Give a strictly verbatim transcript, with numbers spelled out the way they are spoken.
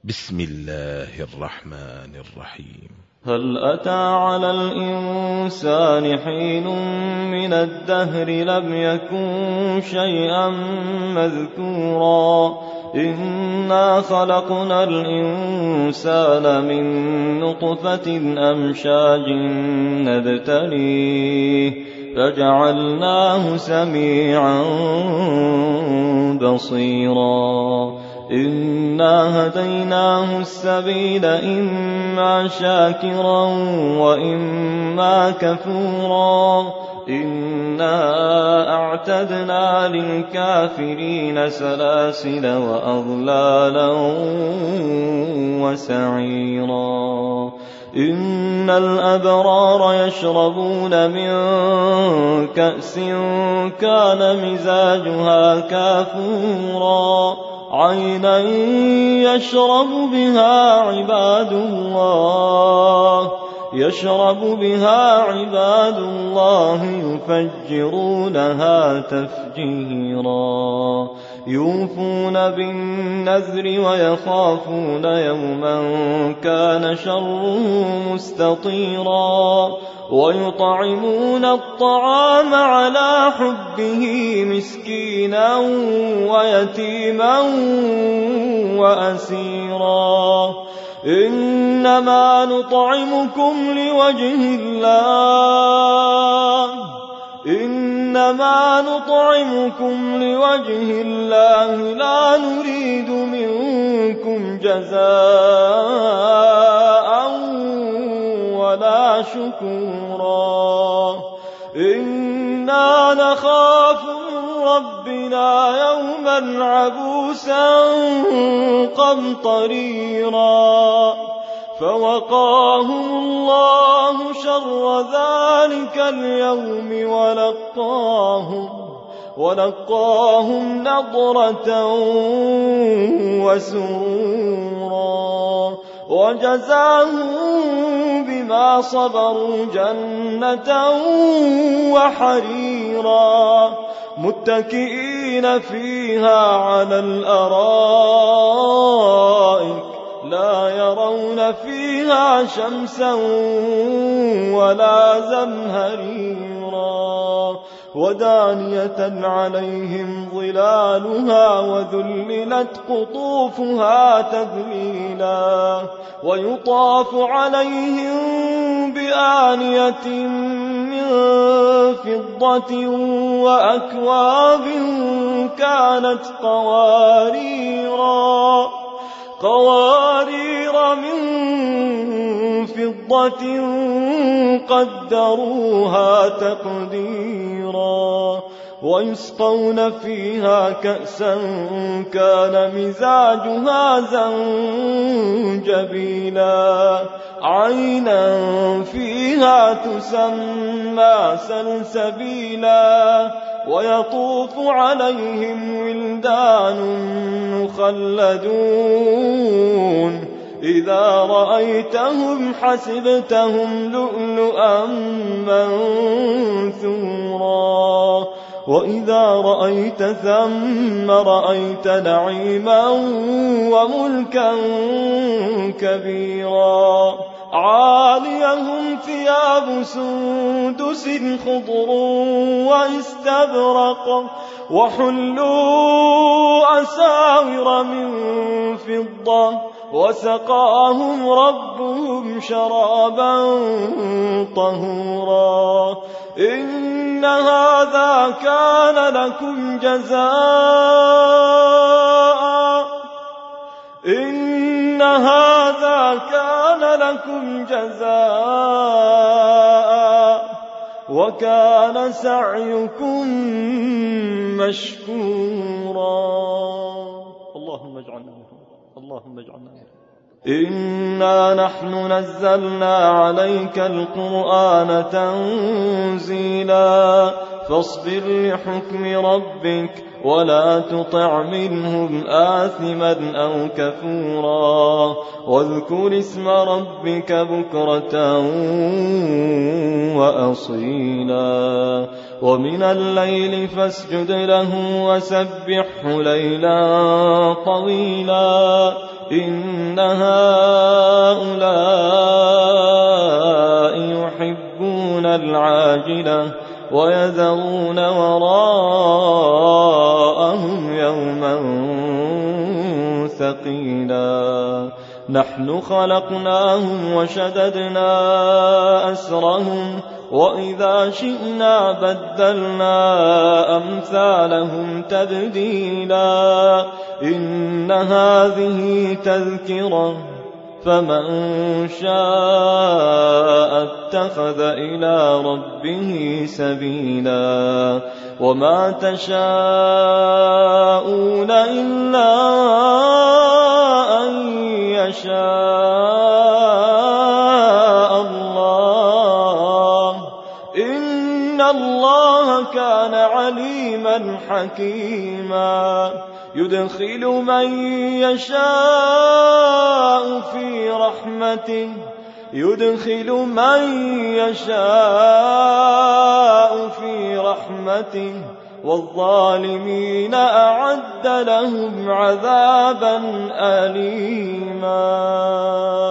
بسم الله الرحمن الرحيم. هل أتى على الإنسان حين من الدهر لم يكن شيئا مذكورا إنا خلقنا الإنسان من نطفة أمشاج نبتليه فجعلناه سميعا بصيرا إنا هديناه السبيل إما شاكرا وإما كفورا إنا أعتدنا للكافرين سلاسل وأغلالا وسعيرا إن الأبرار يشربون من كأس كان مزاجها كافورا عينا يشرب بها عباد الله يشرب بها عباد الله يفجرونها تفجيرا يوفون بالنذر ويخافون يوما كان شره مستطيرا ويطعمون الطعام على حبه مسكينا ويتيما وأسيرا إنما نطعمكم لوجه الله إنما نطعمكم لوجه الله لا نريد منكم جزاء ولا شكورا إنا نخاف من ربنا يوما عبوسا قمطريرا فوقاهم الله شر ذلك اليوم ولقاهم ولقاهم نضرة وسرورا وجزاهم بما صبروا جنة وحريرا متكئين فيها على الأرائك لا يرون فيها شمسا ولا زمهريرا ودانية عليهم ظلالها وذللت قطوفها تذليلا ويطاف عليهم بآنية من فضة وأكواب كانت قواريرا قوارير من فضة قدروها تقديرا ويسقون فيها كأسا كان مزاجها زنجبيلا عينا فيها تسمى سلسبيلا ويطوف عليهم ولدان مخلدون إذا رأيتهم حسبتهم لؤلؤا منثورا وإذا رأيت ثم رأيت نعيما وملكا كبيرا عاليهم ثياب سندس خضر واستبرق وحلوا أساور من فضة وسقاهم ربهم شرابا طهورا إن هذا كان لكم جزاء إن هذا كان لكم جزاء وكان سعيكم مشكورا اللهم اجعلنا منهم اللهم اجعلنا منهم إنا نحن نزلنا عليك القرآن تنزيلا فاصبر لحكم ربك ولا تطع منهم آثما أو كفورا واذكر اسم ربك بكرة وأصيلا ومن الليل فاسجد له وسبحه ليلا طويلا إن هؤلاء يحبون العاجلة ويذرون وراءهم يوما ثقيلا نحن خلقناهم وشددنا أسرهم وإذا شئنا بدلنا أمثالهم تبديلا إن هذه تذكرة فمن شاء اتخذ إلى ربه سبيلا وما تشاءون إلا أن يشاء الله إن الله كان عليما حكيما يدخل من يشاء في رحمته يدخل من يشاء في رحمته والظالمين أعد لهم عذابا أليما.